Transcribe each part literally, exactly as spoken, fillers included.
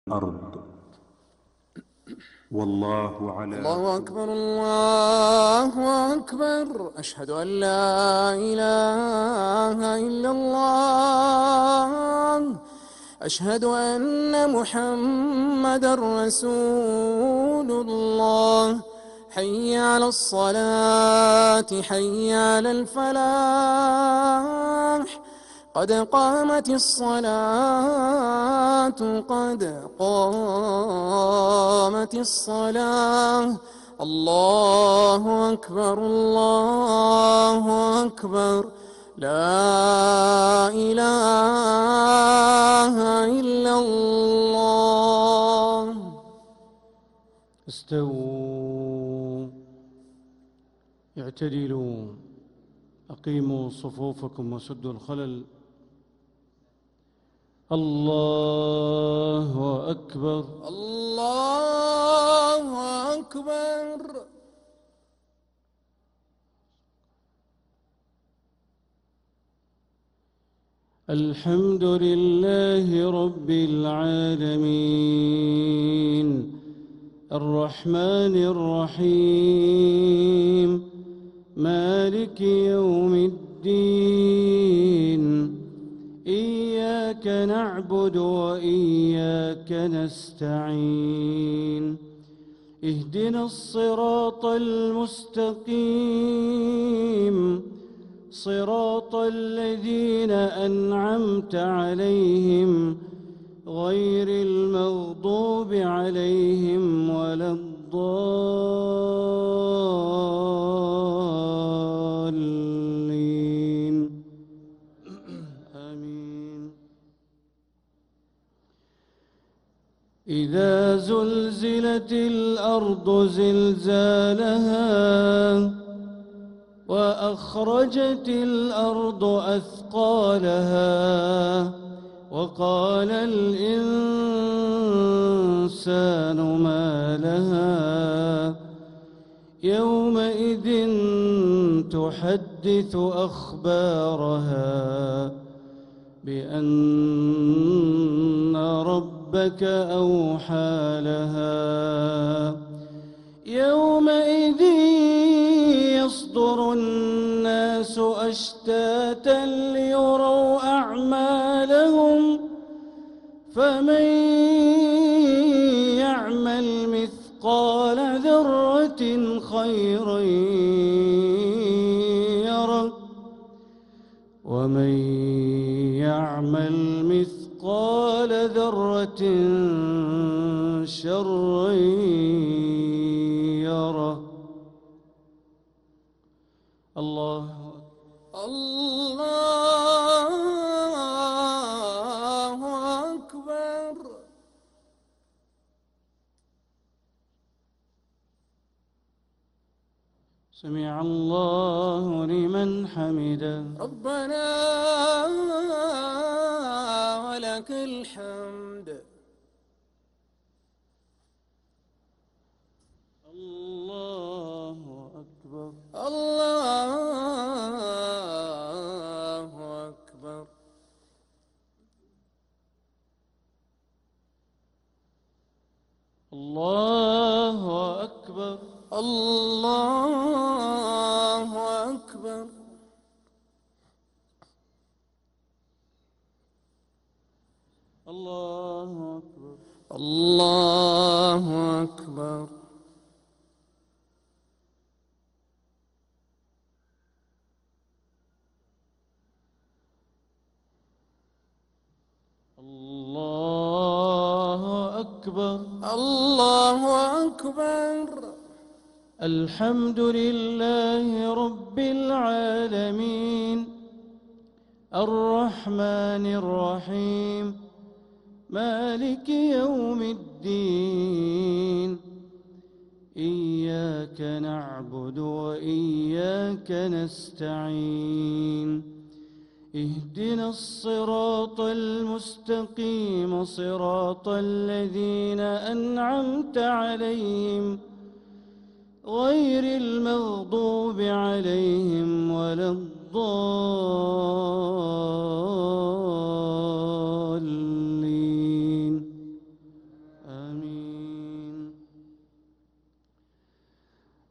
الأرض والله على الله أكبر الله أكبر أشهد أن لا إله إلا الله أشهد أن محمدًا رسول الله حي على الصلاة حي على الفلاح قد قامت الصلاة قد قامت الصلاة الله أكبر الله أكبر لا إله إلا الله. استووا اعتدلوا أقيموا صفوفكم وسدوا الخلل. الله أكبر الله أكبر. الحمد لله رب العالمين الرحمن الرحيم مالك يوم الدين إياك نعبد وإياك نستعين اهدنا الصراط المستقيم صراط الذين أنعمت عليهم غير المغضوب عليهم ولا الضالين آمين. إذا زلزلت الأرض زلزالها وأخرجت الأرض أثقالها وقال الإنسان ما لها يومئذ تحدث أخبارها بأن ربك أوحى لها يومئذ يصدر الناس أشتاتا ليروا أعمالهم فمن يعمل مثقال ذرة خيرا يره ومن يعمل مثقال ذرة شرا يره. الله الله أكبر. سمع الله لمن حمده ربنا ولك الحمد. الله أكبر الله أكبر. الله أكبر الله أكبر. الله أكبر الله أكبر. الله أكبر الله أكبر. الحمد لله رب العالمين الرحمن الرحيم مالك يوم الدين إياك نعبد وإياك نستعين اهدنا الصراط المستقيم صراط الذين أنعمت عليهم غير المغضوب عليهم ولا الضالين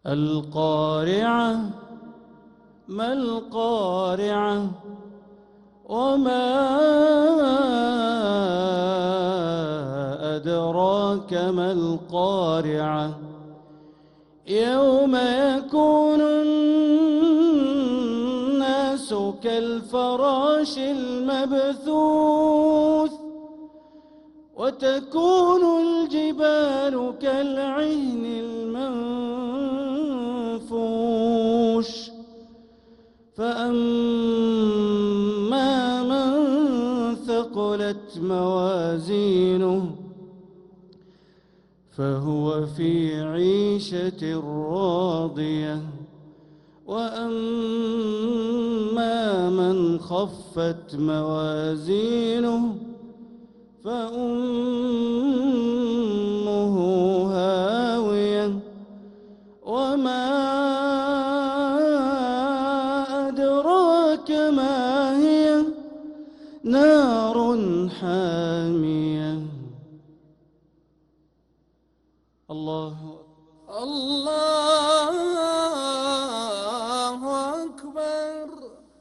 القارعة ما القارعة وما أدراك ما القارعة يوم يكون الناس كالفراش المبثوث وتكون الجبال كالعهن المنفوش فأما من ثقلت موازينه فهو في عيشة راضية وأما من خفت موازينه فأمه هاوية وما أدراك ما هي نار حامية. الله الله أكبر.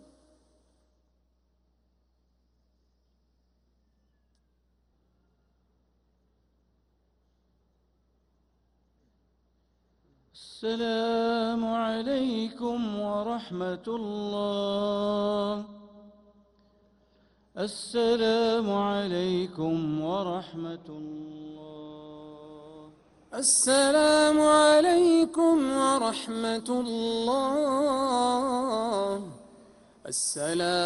السلام عليكم ورحمة الله. السلام عليكم ورحمة الله. السلام عليكم ورحمة الله.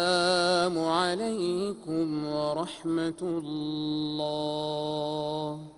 السلام عليكم ورحمة الله.